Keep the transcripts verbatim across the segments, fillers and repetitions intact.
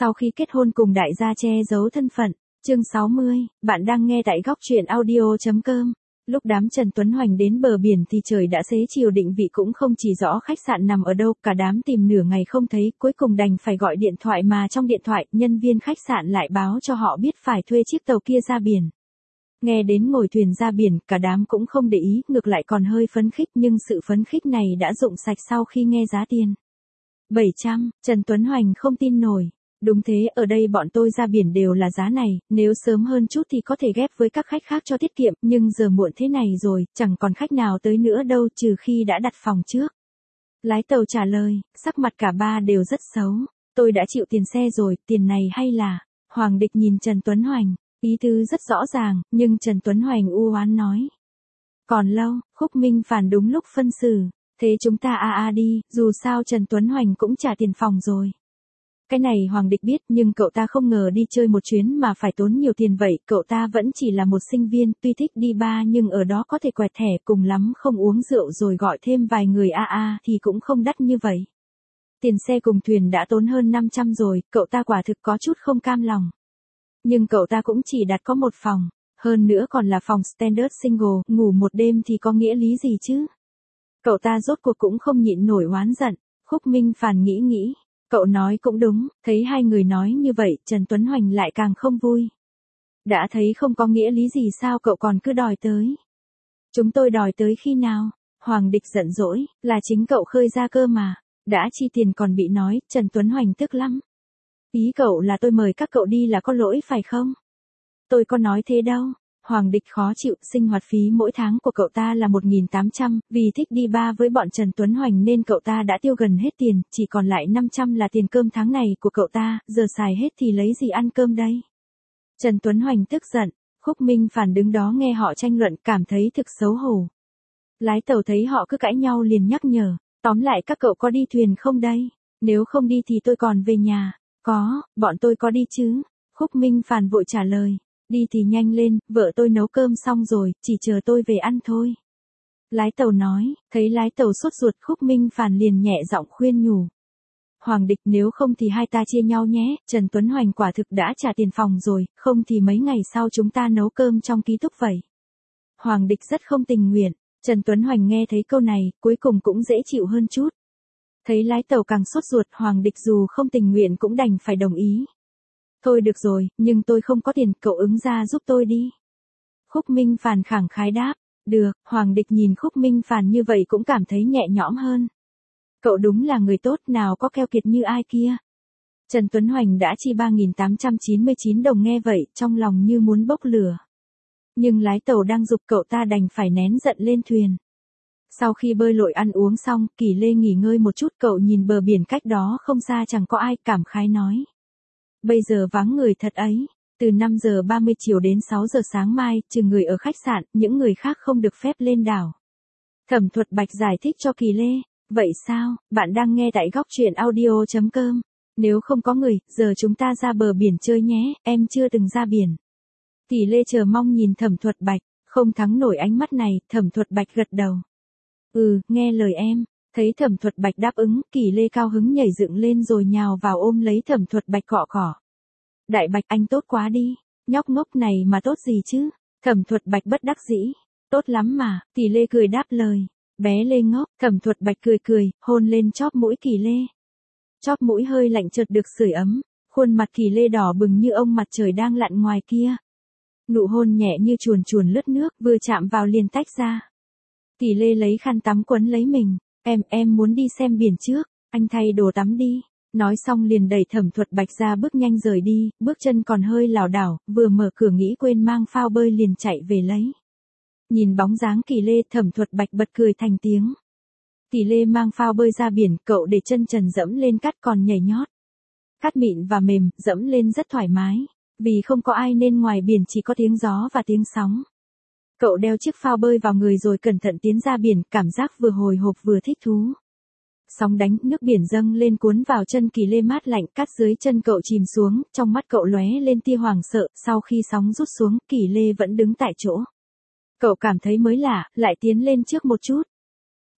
Sau khi kết hôn cùng đại gia che giấu thân phận. Chương sáu mươi, bạn đang nghe tại góc truyện audio chấm com. Lúc đám Trần Tuấn Hoành đến bờ biển thì trời đã xế chiều, định vị cũng không chỉ rõ khách sạn nằm ở đâu, cả đám tìm nửa ngày không thấy, cuối cùng đành phải gọi điện thoại, mà trong điện thoại, nhân viên khách sạn lại báo cho họ biết phải thuê chiếc tàu kia ra biển. Nghe đến ngồi thuyền ra biển, cả đám cũng không để ý, ngược lại còn hơi phấn khích, nhưng sự phấn khích này đã rụng sạch sau khi nghe giá tiền. bảy trăm, Trần Tuấn Hoành không tin nổi. Đúng thế, ở đây bọn tôi ra biển đều là giá này, nếu sớm hơn chút thì có thể ghép với các khách khác cho tiết kiệm, nhưng giờ muộn thế này rồi, chẳng còn khách nào tới nữa đâu, trừ khi đã đặt phòng trước. Lái tàu trả lời, sắc mặt cả ba đều rất xấu. Tôi đã chịu tiền xe rồi, tiền này hay là... Hoàng Địch nhìn Trần Tuấn Hoành, ý tứ rất rõ ràng, nhưng Trần Tuấn Hoành u oán nói. Còn lâu, Khúc Minh phản đúng lúc phân xử, thế chúng ta a a đi, dù sao Trần Tuấn Hoành cũng trả tiền phòng rồi. Cái này Hoàng Địch biết, nhưng cậu ta không ngờ đi chơi một chuyến mà phải tốn nhiều tiền vậy, cậu ta vẫn chỉ là một sinh viên, tuy thích đi bar nhưng ở đó có thể quẹt thẻ, cùng lắm không uống rượu rồi gọi thêm vài người a a thì cũng không đắt như vậy. Tiền xe cùng thuyền đã tốn hơn năm trăm rồi, cậu ta quả thực có chút không cam lòng. Nhưng cậu ta cũng chỉ đặt có một phòng, hơn nữa còn là phòng standard single, ngủ một đêm thì có nghĩa lý gì chứ? Cậu ta rốt cuộc cũng không nhịn nổi oán giận. Khúc Minh phàn nghĩ nghĩ. Cậu nói cũng đúng, thấy hai người nói như vậy, Trần Tuấn Hoành lại càng không vui. Đã thấy không có nghĩa lý gì sao cậu còn cứ đòi tới. Chúng tôi đòi tới khi nào? Hoàng Địch giận dỗi, là chính cậu khơi ra cơ mà. Đã chi tiền còn bị nói, Trần Tuấn Hoành tức lắm. Ý cậu là tôi mời các cậu đi là có lỗi phải không? Tôi có nói thế đâu. Hoàng Địch khó chịu, sinh hoạt phí mỗi tháng của cậu ta là một nghìn tám trăm, vì thích đi bar với bọn Trần Tuấn Hoành nên cậu ta đã tiêu gần hết tiền, chỉ còn lại năm trăm là tiền cơm tháng này của cậu ta, giờ xài hết thì lấy gì ăn cơm đây? Trần Tuấn Hoành tức giận, Khúc Minh phản đứng đó nghe họ tranh luận, cảm thấy thực xấu hổ. Lái tàu thấy họ cứ cãi nhau liền nhắc nhở, tóm lại các cậu có đi thuyền không đây? Nếu không đi thì tôi còn về nhà. Có, bọn tôi có đi chứ. Khúc Minh phản vội trả lời. Đi thì nhanh lên, vợ tôi nấu cơm xong rồi, chỉ chờ tôi về ăn thôi. Lái tàu nói, thấy lái tàu sốt ruột, Khúc Minh phàn liền nhẹ giọng khuyên nhủ. Hoàng Địch, nếu không thì hai ta chia nhau nhé, Trần Tuấn Hoành quả thực đã trả tiền phòng rồi, không thì mấy ngày sau chúng ta nấu cơm trong ký túc vậy. Hoàng Địch rất không tình nguyện, Trần Tuấn Hoành nghe thấy câu này, cuối cùng cũng dễ chịu hơn chút. Thấy lái tàu càng sốt ruột, Hoàng Địch dù không tình nguyện cũng đành phải đồng ý. Thôi được rồi, nhưng tôi không có tiền, cậu ứng ra giúp tôi đi. Khúc Minh phàn khẳng khái đáp, được. Hoàng Địch nhìn Khúc Minh phàn như vậy cũng cảm thấy nhẹ nhõm hơn. Cậu đúng là người tốt, nào có keo kiệt như ai kia. Trần Tuấn Hoành đã chi ba nghìn tám trăm chín mươi chín đồng, nghe vậy, trong lòng như muốn bốc lửa. Nhưng lái tàu đang giục cậu ta đành phải nén giận lên thuyền. Sau khi bơi lội ăn uống xong, Kỳ Lê nghỉ ngơi một chút, cậu nhìn bờ biển cách đó không xa chẳng có ai, cảm khái nói. Bây giờ vắng người thật ấy, từ năm giờ ba mươi chiều đến sáu giờ sáng mai, trừ người ở khách sạn, những người khác không được phép lên đảo. Thẩm Thuật Bạch giải thích cho Kỳ Lê, vậy sao, bạn đang nghe tại góc truyện audio chấm com. Nếu không có người, giờ chúng ta ra bờ biển chơi nhé, em chưa từng ra biển. Kỳ Lê chờ mong nhìn Thẩm Thuật Bạch, không thắng nổi ánh mắt này, Thẩm Thuật Bạch gật đầu. Ừ, nghe lời em. Thấy Thẩm Thuật Bạch đáp ứng, Kỳ Lê cao hứng nhảy dựng lên rồi nhào vào ôm lấy Thẩm Thuật Bạch cọ cọ. Đại Bạch, anh tốt quá đi, nhóc ngốc này mà tốt gì chứ? Thẩm Thuật Bạch bất đắc dĩ, tốt lắm mà. Kỳ Lê cười đáp lời, bé Lê ngốc. Thẩm Thuật Bạch cười cười, hôn lên chóp mũi Kỳ Lê. Chóp mũi hơi lạnh chợt được sưởi ấm, khuôn mặt Kỳ Lê đỏ bừng như ông mặt trời đang lặn ngoài kia. Nụ hôn nhẹ như chuồn chuồn lướt nước, vừa chạm vào liền tách ra. Kỳ Lê lấy khăn tắm quấn lấy mình. Em, em muốn đi xem biển trước, anh thay đồ tắm đi. Nói xong liền đẩy Thẩm Thuật Bạch ra, bước nhanh rời đi, bước chân còn hơi lảo đảo, vừa mở cửa nghĩ quên mang phao bơi liền chạy về lấy. Nhìn bóng dáng Kỳ Lê, Thẩm Thuật Bạch bật cười thành tiếng. Kỳ Lê mang phao bơi ra biển, cậu để chân trần dẫm lên cát còn nhảy nhót. Cát mịn và mềm, dẫm lên rất thoải mái, vì không có ai nên ngoài biển chỉ có tiếng gió và tiếng sóng. Cậu đeo chiếc phao bơi vào người rồi cẩn thận tiến ra biển, cảm giác vừa hồi hộp vừa thích thú. Sóng đánh, nước biển dâng lên cuốn vào chân Kỳ Lê mát lạnh, cát dưới chân cậu chìm xuống, trong mắt cậu lóe lên tia hoảng sợ, sau khi sóng rút xuống, Kỳ Lê vẫn đứng tại chỗ. Cậu cảm thấy mới lạ, lại tiến lên trước một chút.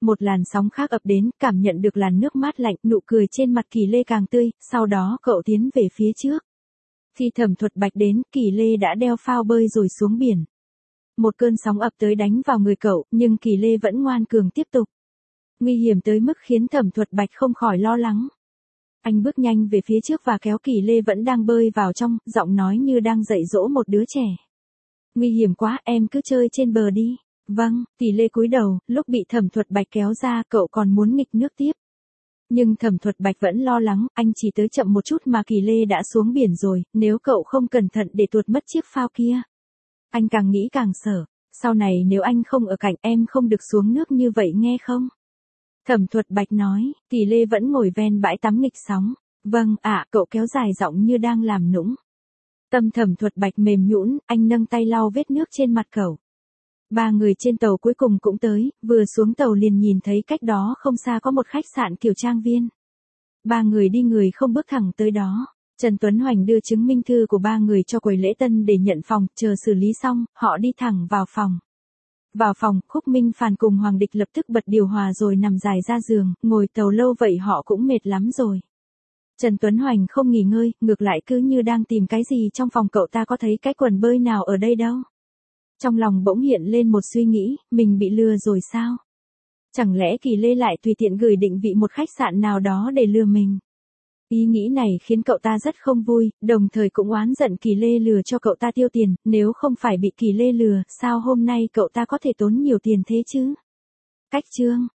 Một làn sóng khác ập đến, cảm nhận được làn nước mát lạnh, nụ cười trên mặt Kỳ Lê càng tươi, sau đó cậu tiến về phía trước. Khi Thẩm Thuật Bạch đến, Kỳ Lê đã đeo phao bơi rồi xuống biển. Một cơn sóng ập tới đánh vào người cậu, nhưng Kỳ Lê vẫn ngoan cường tiếp tục. Nguy hiểm tới mức khiến Thẩm Thuật Bạch không khỏi lo lắng. Anh bước nhanh về phía trước và kéo Kỳ Lê vẫn đang bơi vào trong, giọng nói như đang dạy dỗ một đứa trẻ. Nguy hiểm quá, em cứ chơi trên bờ đi. Vâng, Kỳ Lê cúi đầu, lúc bị Thẩm Thuật Bạch kéo ra, cậu còn muốn nghịch nước tiếp. Nhưng Thẩm Thuật Bạch vẫn lo lắng, anh chỉ tới chậm một chút mà Kỳ Lê đã xuống biển rồi, nếu cậu không cẩn thận để tuột mất chiếc phao kia. Anh càng nghĩ càng sợ, sau này nếu anh không ở cạnh em không được xuống nước như vậy nghe không? Thẩm Thuật Bạch nói, Kỳ Lê vẫn ngồi ven bãi tắm nghịch sóng. Vâng, ạ, cậu kéo dài giọng như đang làm nũng. Tâm Thẩm Thuật Bạch mềm nhũn, anh nâng tay lau vết nước trên mặt cậu. Ba người trên tàu cuối cùng cũng tới, vừa xuống tàu liền nhìn thấy cách đó không xa có một khách sạn kiểu trang viên. Ba người đi người không bước thẳng tới đó. Trần Tuấn Hoành đưa chứng minh thư của ba người cho quầy lễ tân để nhận phòng, chờ xử lý xong, họ đi thẳng vào phòng. Vào phòng, Khúc Minh Phàn cùng Hoàng Địch lập tức bật điều hòa rồi nằm dài ra giường, ngồi tàu lâu vậy họ cũng mệt lắm rồi. Trần Tuấn Hoành không nghỉ ngơi, ngược lại cứ như đang tìm cái gì trong phòng, cậu ta có thấy cái quần bơi nào ở đây đâu. Trong lòng bỗng hiện lên một suy nghĩ, mình bị lừa rồi sao? Chẳng lẽ Kỳ Lê lại tùy tiện gửi định vị một khách sạn nào đó để lừa mình? Ý nghĩ này khiến cậu ta rất không vui, đồng thời cũng oán giận Kỳ Lê lừa cho cậu ta tiêu tiền, nếu không phải bị Kỳ Lê lừa, sao hôm nay cậu ta có thể tốn nhiều tiền thế chứ? Cách chương